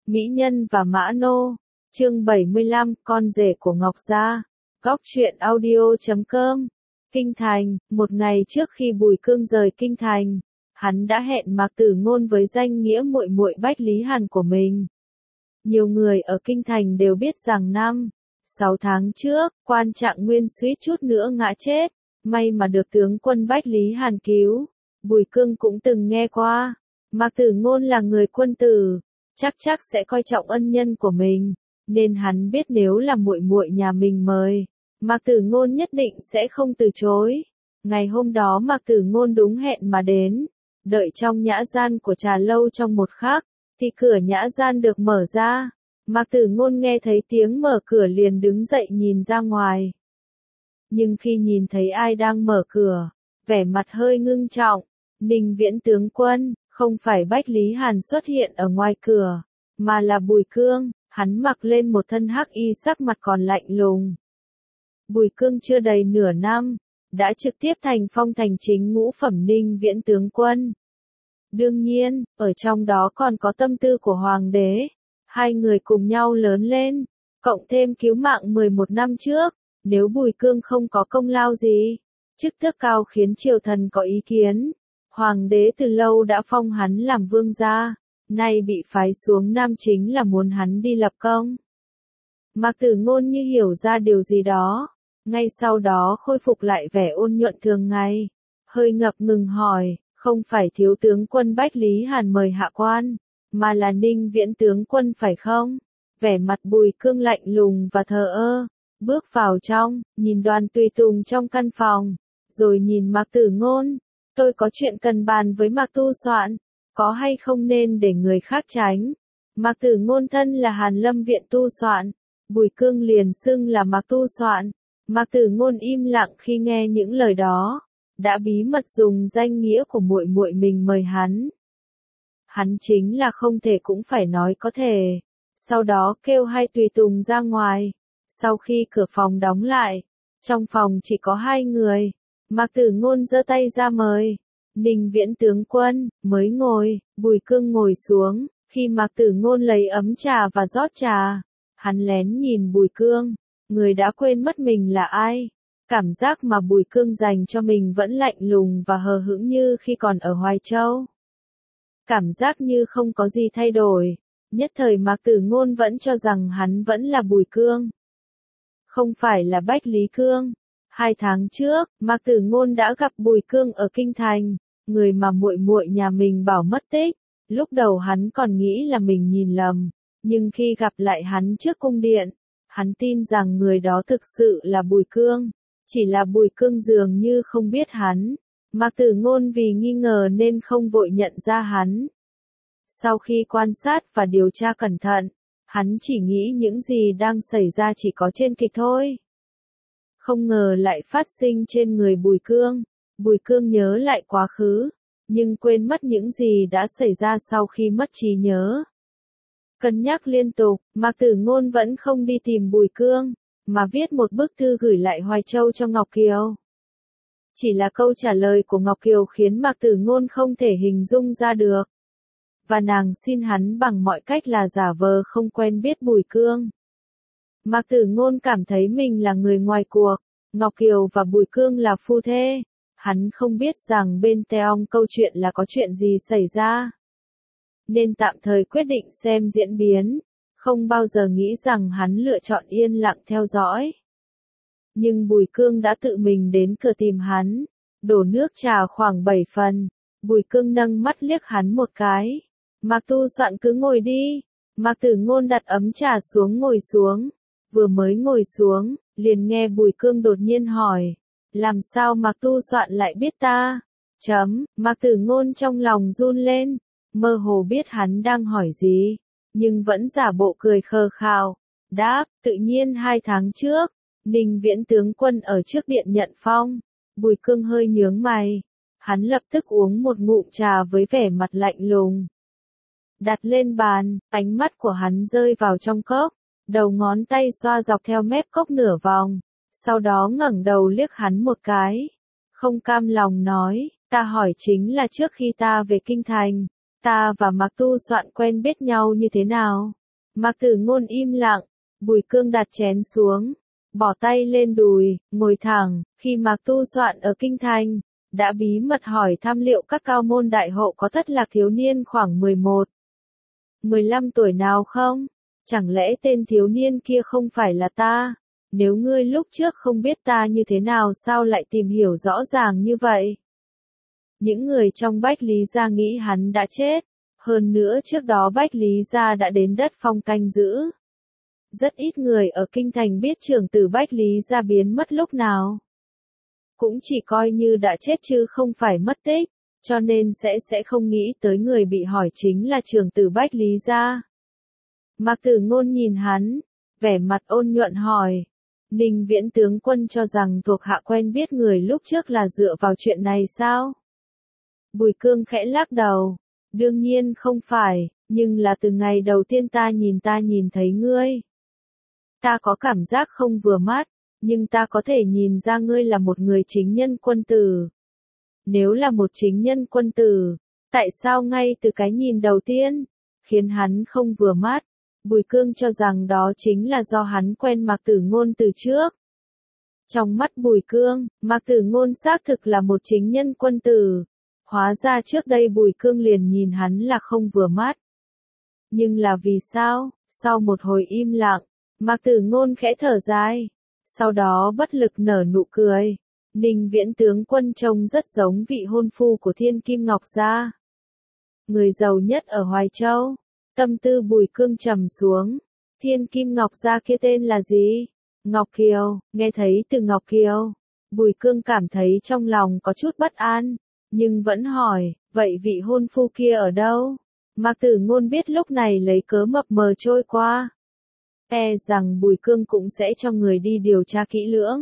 Mỹ Nhân và Mã Nô, chương 75, con rể của Ngọc Gia, góc truyện audio.com. Kinh Thành, một ngày trước khi Bùi Cương rời Kinh Thành, hắn đã hẹn Mạc Tử Ngôn với danh nghĩa muội muội Bách Lý Hàn của mình. Nhiều người ở Kinh Thành đều biết rằng 6 tháng trước, quan Trạng Nguyên suýt chút nữa ngã chết, may mà được tướng quân Bách Lý Hàn cứu. Bùi Cương cũng từng nghe qua, Mạc Tử Ngôn là người quân tử, chắc sẽ coi trọng ân nhân của mình, nên hắn biết nếu là muội muội nhà mình mời, Mạc Tử Ngôn nhất định sẽ không từ chối. Ngày hôm đó Mạc Tử Ngôn đúng hẹn mà đến, đợi trong nhã gian của trà lâu trong một khắc, thì cửa nhã gian được mở ra. Mạc Tử Ngôn nghe thấy tiếng mở cửa liền đứng dậy nhìn ra ngoài. Nhưng khi nhìn thấy ai đang mở cửa, vẻ mặt hơi ngưng trọng, Ninh Viễn tướng quân, không phải Bách Lý Hàn xuất hiện ở ngoài cửa, mà là Bùi Cương, hắn mặc lên một thân hắc y sắc mặt còn lạnh lùng. Bùi Cương chưa đầy nửa năm, đã trực tiếp thành phong thành chính ngũ phẩm Ninh Viễn tướng quân. Đương nhiên, ở trong đó còn có tâm tư của Hoàng đế, hai người cùng nhau lớn lên, cộng thêm cứu mạng 11 năm trước, nếu Bùi Cương không có công lao gì, chức tước cao khiến triều thần có ý kiến. Hoàng đế từ lâu đã phong hắn làm vương gia, nay bị phái xuống Nam chính là muốn hắn đi lập công. Mạc Tử Ngôn như hiểu ra điều gì đó, ngay sau đó khôi phục lại vẻ ôn nhuận thường ngày, hơi ngập ngừng hỏi, không phải thiếu tướng quân Bách Lý Hàn mời hạ quan, mà là Ninh Viễn tướng quân phải không? Vẻ mặt Bùi Cương lạnh lùng và thờ ơ, bước vào trong, nhìn đoàn tùy tùng trong căn phòng, rồi nhìn Mạc Tử Ngôn. Tôi có chuyện cần bàn với Mạc Tu Soạn, có hay không nên để người khác tránh? Mạc Tử Ngôn thân là Hàn Lâm Viện Tu Soạn, Bùi Cương liền xưng là Mạc Tu Soạn. Mạc Tử Ngôn im lặng khi nghe những lời đó, đã bí mật dùng danh nghĩa của muội muội mình mời hắn. Hắn chính là không thể cũng phải nói có thể, sau đó kêu hai tùy tùng ra ngoài. Sau khi cửa phòng đóng lại, trong phòng chỉ có hai người. Mạc Tử Ngôn giơ tay ra mời, Ninh Viễn tướng quân, mới ngồi. Bùi Cương ngồi xuống, khi Mạc Tử Ngôn lấy ấm trà và rót trà, hắn lén nhìn Bùi Cương, người đã quên mất mình là ai. Cảm giác mà Bùi Cương dành cho mình vẫn lạnh lùng và hờ hững như khi còn ở Hoài Châu. Cảm giác như không có gì thay đổi, nhất thời Mạc Tử Ngôn vẫn cho rằng hắn vẫn là Bùi Cương, không phải là Bách Lý Cương. 2 tháng trước, Mạc Tử Ngôn đã gặp Bùi Cương ở Kinh Thành, người mà muội muội nhà mình bảo mất tích. Lúc đầu hắn còn nghĩ là mình nhìn lầm, nhưng khi gặp lại hắn trước cung điện, hắn tin rằng người đó thực sự là Bùi Cương, chỉ là Bùi Cương dường như không biết hắn. Mạc Tử Ngôn vì nghi ngờ nên không vội nhận ra hắn. Sau khi quan sát và điều tra cẩn thận, hắn chỉ nghĩ những gì đang xảy ra chỉ có trên kịch thôi. Không ngờ lại phát sinh trên người Bùi Cương. Bùi Cương nhớ lại quá khứ, nhưng quên mất những gì đã xảy ra sau khi mất trí nhớ. Cân nhắc liên tục, Mạc Tử Ngôn vẫn không đi tìm Bùi Cương, mà viết một bức thư gửi lại Hoài Châu cho Ngọc Kiều. Chỉ là câu trả lời của Ngọc Kiều khiến Mạc Tử Ngôn không thể hình dung ra được. Và nàng xin hắn bằng mọi cách là giả vờ không quen biết Bùi Cương. Mạc Tử Ngôn cảm thấy mình là người ngoài cuộc, Ngọc Kiều và Bùi Cương là phu thê. Hắn không biết rằng bên Teong câu chuyện là có chuyện gì xảy ra, nên tạm thời quyết định xem diễn biến, không bao giờ nghĩ rằng hắn lựa chọn yên lặng theo dõi. Nhưng Bùi Cương đã tự mình đến cửa tìm hắn, đổ nước trà khoảng 7 phần. Bùi Cương nâng mắt liếc hắn một cái. Mạc Tu Soạn cứ ngồi đi. Mạc Tử Ngôn đặt ấm trà xuống ngồi xuống. Vừa mới ngồi xuống, liền nghe Bùi Cương đột nhiên hỏi, làm sao Mạc Tu Soạn lại biết ta? Mạc Tử Ngôn trong lòng run lên, mơ hồ biết hắn đang hỏi gì, nhưng vẫn giả bộ cười khờ khào, đáp, tự nhiên 2 tháng trước, Ninh Viễn tướng quân ở trước điện nhận phong. Bùi Cương hơi nhướng mày, hắn lập tức uống một ngụm trà với vẻ mặt lạnh lùng. Đặt lên bàn, ánh mắt của hắn rơi vào trong cốc, đầu ngón tay xoa dọc theo mép cốc nửa vòng, sau đó ngẩng đầu liếc hắn một cái. Không cam lòng nói, ta hỏi chính là trước khi ta về Kinh Thành, ta và Mạc Tu Soạn quen biết nhau như thế nào? Mạc Tử Ngôn im lặng, Bùi Cương đặt chén xuống, bỏ tay lên đùi, ngồi thẳng, khi Mạc Tu Soạn ở Kinh Thành, đã bí mật hỏi thăm liệu các cao môn đại hộ có thất lạc thiếu niên khoảng 11, 15 tuổi nào không? Chẳng lẽ tên thiếu niên kia không phải là ta? Nếu ngươi lúc trước không biết ta như thế nào sao lại tìm hiểu rõ ràng như vậy? Những người trong Bách Lý Gia nghĩ hắn đã chết. Hơn nữa trước đó Bách Lý Gia đã đến đất Phong canh giữ. Rất ít người ở Kinh Thành biết trưởng tử Bách Lý Gia biến mất lúc nào. Cũng chỉ coi như đã chết chứ không phải mất tích, cho nên sẽ không nghĩ tới người bị hỏi chính là trưởng tử Bách Lý Gia. Mạc Tử Ngôn nhìn hắn, vẻ mặt ôn nhuận hỏi. Ninh Viễn tướng quân cho rằng thuộc hạ quen biết người lúc trước là dựa vào chuyện này sao? Bùi Cương khẽ lắc đầu. Đương nhiên không phải, nhưng là từ ngày đầu tiên ta nhìn thấy ngươi. Ta có cảm giác không vừa mắt, nhưng ta có thể nhìn ra ngươi là một người chính nhân quân tử. Nếu là một chính nhân quân tử, tại sao ngay từ cái nhìn đầu tiên, khiến hắn không vừa mắt? Bùi Cương cho rằng đó chính là do hắn quen Mạc Tử Ngôn từ trước. Trong mắt Bùi Cương, Mạc Tử Ngôn xác thực là một chính nhân quân tử. Hóa ra trước đây Bùi Cương liền nhìn hắn là không vừa mắt. Nhưng là vì sao? Sau một hồi im lặng, Mạc Tử Ngôn khẽ thở dài. Sau đó bất lực nở nụ cười. Ninh Viễn tướng quân trông rất giống vị hôn phu của Thiên Kim Ngọc Gia. Người giàu nhất ở Hoài Châu. Tâm tư Bùi Cương trầm xuống. Thiên Kim Ngọc Gia kia tên là gì? Ngọc Kiều. Nghe thấy từ Ngọc Kiều, Bùi Cương cảm thấy trong lòng có chút bất an. Nhưng vẫn hỏi, vậy vị hôn phu kia ở đâu? Mạc Tử Ngôn biết lúc này lấy cớ mập mờ trôi qua. Rằng Bùi Cương cũng sẽ cho người đi điều tra kỹ lưỡng.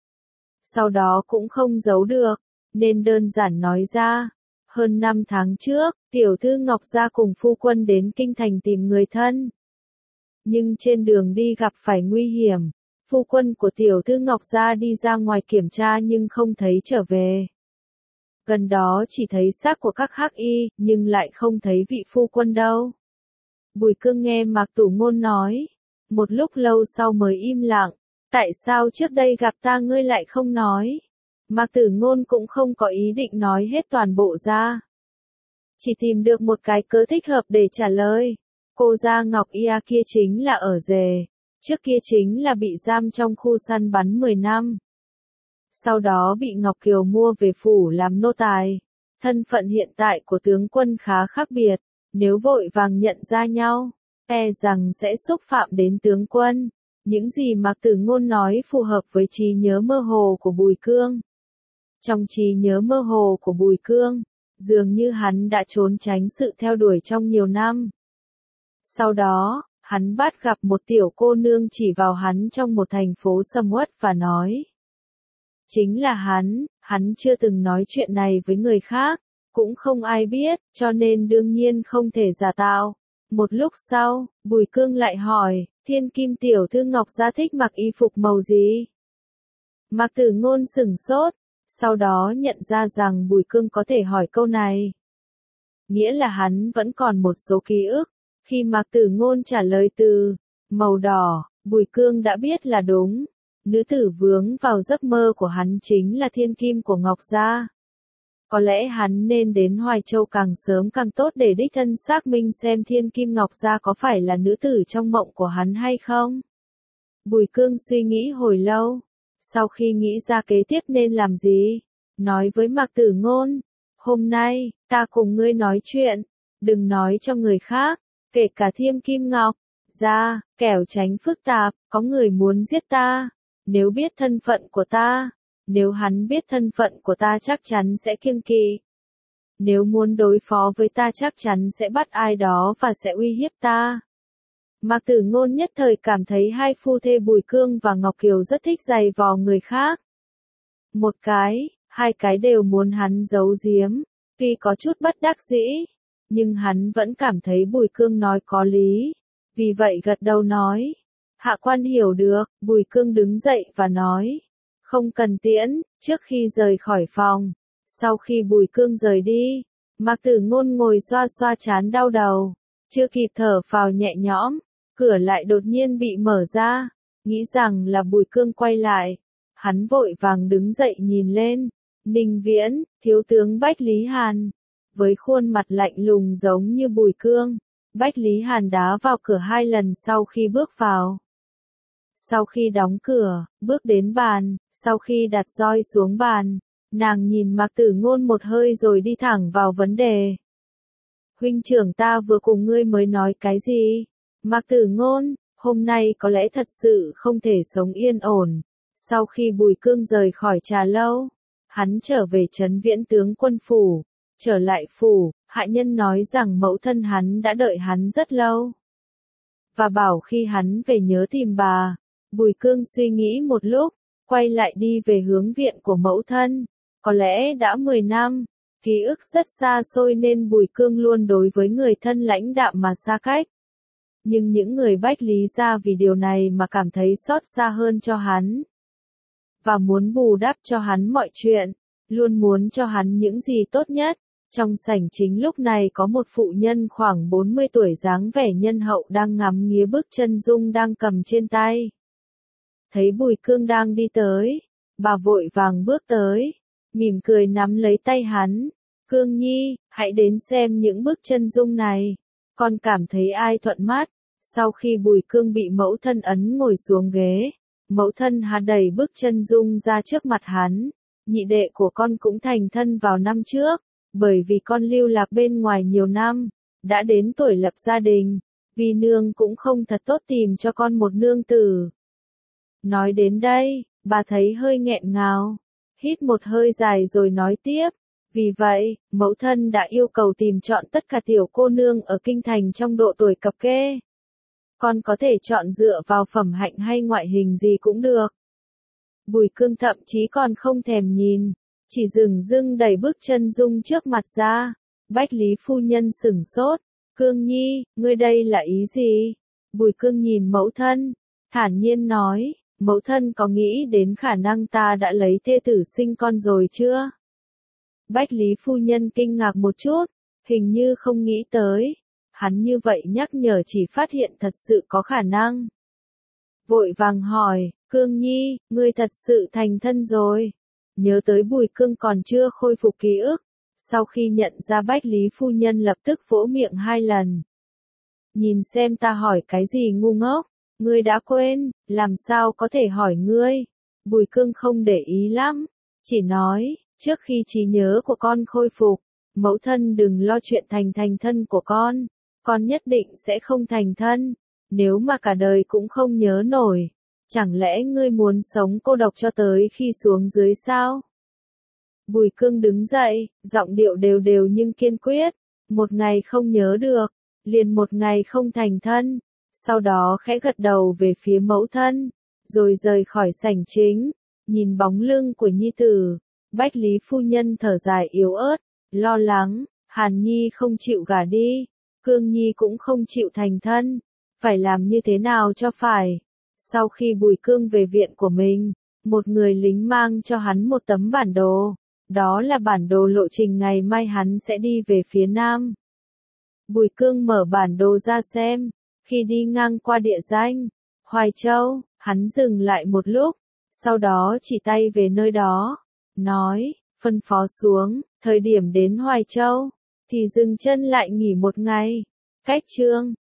Sau đó cũng không giấu được, nên đơn giản nói ra. Hơn 5 tháng trước, tiểu thư Ngọc Gia cùng phu quân đến Kinh Thành tìm người thân. Nhưng trên đường đi gặp phải nguy hiểm. Phu quân của tiểu thư Ngọc Gia đi ra ngoài kiểm tra nhưng không thấy trở về. Gần đó chỉ thấy xác của các hắc y, nhưng lại không thấy vị phu quân đâu. Bùi Cương nghe Mạc Tử Ngôn nói, một lúc lâu sau mới im lặng, tại sao trước đây gặp ta ngươi lại không nói? Mạc Tử Ngôn cũng không có ý định nói hết toàn bộ ra. Chỉ tìm được một cái cớ thích hợp để trả lời. Cô gia Ngọc Ia kia chính là ở rể, trước kia chính là bị giam trong khu săn bắn 10 năm. Sau đó bị Ngọc Kiều mua về phủ làm nô tài. Thân phận hiện tại của tướng quân khá khác biệt, nếu vội vàng nhận ra nhau, rằng sẽ xúc phạm đến tướng quân. Những gì Mạc Tử Ngôn nói phù hợp với trí nhớ mơ hồ của Bùi Cương. Trong trí nhớ mơ hồ của Bùi Cương, dường như hắn đã trốn tránh sự theo đuổi trong nhiều năm. Sau đó, hắn bắt gặp một tiểu cô nương chỉ vào hắn trong một thành phố sầm uất và nói. Chính là hắn chưa từng nói chuyện này với người khác, cũng không ai biết, cho nên đương nhiên không thể giả tạo. Một lúc sau, Bùi Cương lại hỏi, Thiên Kim tiểu thư Ngọc Gia thích mặc y phục màu gì? Mạc Tử Ngôn sửng sốt, sau đó nhận ra rằng Bùi Cương có thể hỏi câu này. Nghĩa là hắn vẫn còn một số ký ức, khi Mạc Tử Ngôn trả lời từ màu đỏ, Bùi Cương đã biết là đúng. Nữ tử vướng vào giấc mơ của hắn chính là Thiên Kim của Ngọc Gia. Có lẽ hắn nên đến Hoài Châu càng sớm càng tốt để đích thân xác minh xem Thiên Kim Ngọc Gia có phải là nữ tử trong mộng của hắn hay không. Bùi Cương suy nghĩ hồi lâu, sau khi nghĩ ra kế tiếp nên làm gì, nói với Mạc Tử Ngôn, hôm nay, ta cùng ngươi nói chuyện, đừng nói cho người khác, kể cả Thiên Kim Ngọc Gia, kẻo tránh phức tạp, có người muốn giết ta. Nếu biết thân phận của ta, nếu hắn biết thân phận của ta chắc chắn sẽ kiêng kỵ. Nếu muốn đối phó với ta chắc chắn sẽ bắt ai đó và sẽ uy hiếp ta. Mạc Tử Ngôn nhất thời cảm thấy hai phu thê Bùi Cương và Ngọc Kiều rất thích giày vò người khác. Hai cái đều muốn hắn giấu giếm, tuy có chút bất đắc dĩ, nhưng hắn vẫn cảm thấy Bùi Cương nói có lý, vì vậy gật đầu nói. Hạ quan hiểu được, Bùi Cương đứng dậy và nói. Không cần tiễn, trước khi rời khỏi phòng. Sau khi Bùi Cương rời đi, Mạc Tử Ngôn ngồi xoa xoa trán đau đầu. Chưa kịp thở phào nhẹ nhõm, cửa lại đột nhiên bị mở ra, nghĩ rằng là Bùi Cương quay lại. Hắn vội vàng đứng dậy nhìn lên, Ninh Viễn, thiếu tướng Bách Lý Hàn, với khuôn mặt lạnh lùng giống như Bùi Cương. Bách Lý Hàn đá vào cửa 2 lần sau khi bước vào. Sau khi đóng cửa, bước đến bàn, sau khi đặt roi xuống bàn, nàng nhìn Mạc Tử Ngôn một hơi rồi đi thẳng vào vấn đề. Huynh trưởng ta vừa cùng ngươi mới nói cái gì? Mạc Tử Ngôn, hôm nay có lẽ thật sự không thể sống yên ổn. Sau khi Bùi Cương rời khỏi trà lâu, hắn trở về trấn Viễn tướng quân phủ. Trở lại phủ, hạ nhân nói rằng mẫu thân hắn đã đợi hắn rất lâu. Và bảo khi hắn về nhớ tìm bà. Bùi Cương suy nghĩ một lúc, quay lại đi về hướng viện của mẫu thân. Có lẽ đã 10 năm, ký ức rất xa xôi nên Bùi Cương luôn đối với người thân lãnh đạm mà xa cách. Nhưng những người Bách Lý gia vì điều này mà cảm thấy xót xa hơn cho hắn. Và muốn bù đắp cho hắn mọi chuyện, luôn muốn cho hắn những gì tốt nhất. Trong sảnh chính lúc này có một phụ nhân khoảng 40 tuổi dáng vẻ nhân hậu đang ngắm nghía bức chân dung đang cầm trên tay. Thấy Bùi Cương đang đi tới, bà vội vàng bước tới, mỉm cười nắm lấy tay hắn. Cương Nhi, hãy đến xem những bức chân dung này. Con cảm thấy ai thuận mắt. Sau khi Bùi Cương bị mẫu thân ấn ngồi xuống ghế, mẫu thân hạ đẩy bức chân dung ra trước mặt hắn. Nhị đệ của con cũng thành thân vào năm trước, bởi vì con lưu lạc bên ngoài nhiều năm, đã đến tuổi lập gia đình, vì nương cũng không thật tốt tìm cho con một nương tử. Nói đến đây, bà thấy hơi nghẹn ngào, hít một hơi dài rồi nói tiếp. Vì vậy, mẫu thân đã yêu cầu tìm chọn tất cả tiểu cô nương ở kinh thành trong độ tuổi cập kê. Con có thể chọn dựa vào phẩm hạnh hay ngoại hình gì cũng được. Bùi Cương thậm chí còn không thèm nhìn, chỉ dừng dưng đẩy bức chân dung trước mặt ra. Bách Lý phu nhân sửng sốt. Cương Nhi, ngươi đây là ý gì? Bùi Cương nhìn mẫu thân, thản nhiên nói, mẫu thân có nghĩ đến khả năng ta đã lấy thê tử sinh con rồi chưa? Bách Lý phu nhân kinh ngạc một chút, hình như không nghĩ tới. Hắn như vậy nhắc nhở chỉ phát hiện thật sự có khả năng. Vội vàng hỏi, Cương Nhi, ngươi thật sự thành thân rồi. Nhớ tới Bùi Cương còn chưa khôi phục ký ức. Sau khi nhận ra Bách Lý phu nhân lập tức vỗ miệng 2 lần. Nhìn xem ta hỏi cái gì ngu ngốc, ngươi đã quên, làm sao có thể hỏi ngươi. Bùi Cương không để ý lắm, chỉ nói, trước khi trí nhớ của con khôi phục, mẫu thân đừng lo chuyện thành thân của con nhất định sẽ không thành thân, nếu mà cả đời cũng không nhớ nổi, chẳng lẽ ngươi muốn sống cô độc cho tới khi xuống dưới sao? Bùi Cương đứng dậy, giọng điệu đều đều nhưng kiên quyết, một ngày không nhớ được, liền một ngày không thành thân, sau đó khẽ gật đầu về phía mẫu thân, rồi rời khỏi sảnh chính, nhìn bóng lưng của nhi tử. Bách Lý phu nhân thở dài yếu ớt, lo lắng, Hàn Nhi không chịu gả đi, Cương Nhi cũng không chịu thành thân, phải làm như thế nào cho phải. Sau khi Bùi Cương về viện của mình, một người lính mang cho hắn một tấm bản đồ, đó là bản đồ lộ trình ngày mai hắn sẽ đi về phía Nam. Bùi Cương mở bản đồ ra xem, khi đi ngang qua địa danh Hoài Châu, hắn dừng lại một lúc, sau đó chỉ tay về nơi đó, nói, phân phó xuống, thời điểm đến Hoài Châu, thì dừng chân lại nghỉ một ngày. Cách chương